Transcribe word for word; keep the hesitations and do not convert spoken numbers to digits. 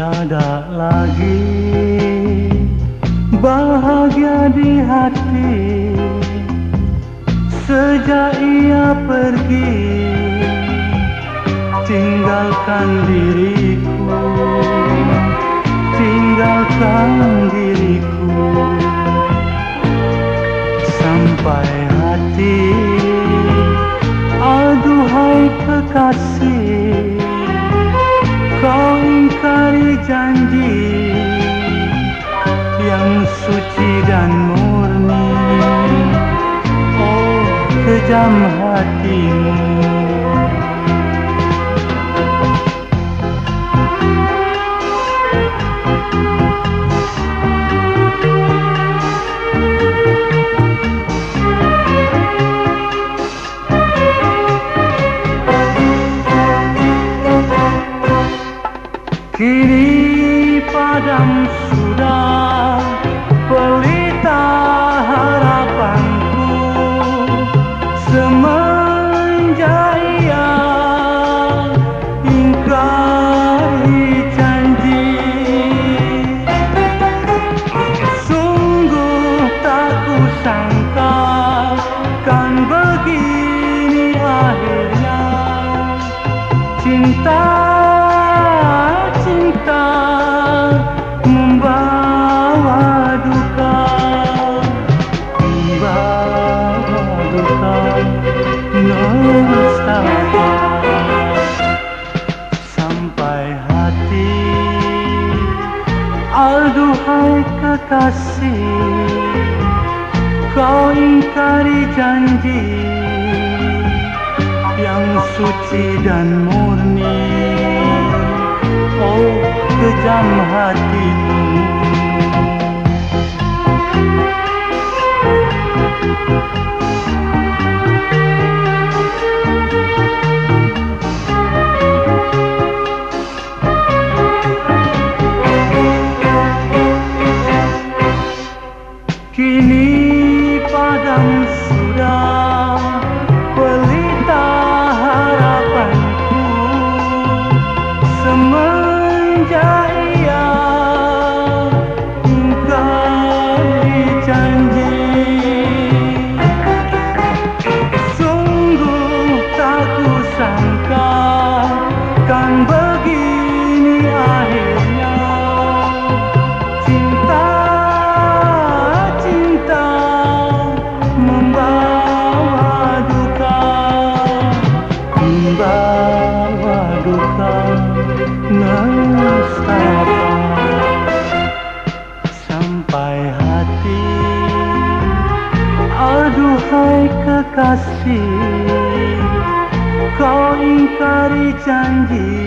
Tiada lagi bahagia di hati sejak ia pergi, tinggalkan diriku, tinggalkan diriku. Sampai hati, aduhai kekasih, kau ingkari janji yang suci dan murni. Oh, kejam hatimu. Kini padam sudah pelita harapanku semenjak ia ingkari janji. Sungguh tak kusangka kan begini akhirnya. Cinta membawa duka, membawa duka, nestapa. Sampai hati, aduhai kekasih, kau ingkari janji yang suci dan murni. Oh, kejam hatimu. Kini padam sudah pelita harapanku semenjak ia ingkari janji. Sungguh tak kusangka kan begini akhirnya. Cinta, cinta membawa duka, membawa duka, nestapa. Sampai hati, aduhai kekasih, kau ingkari janji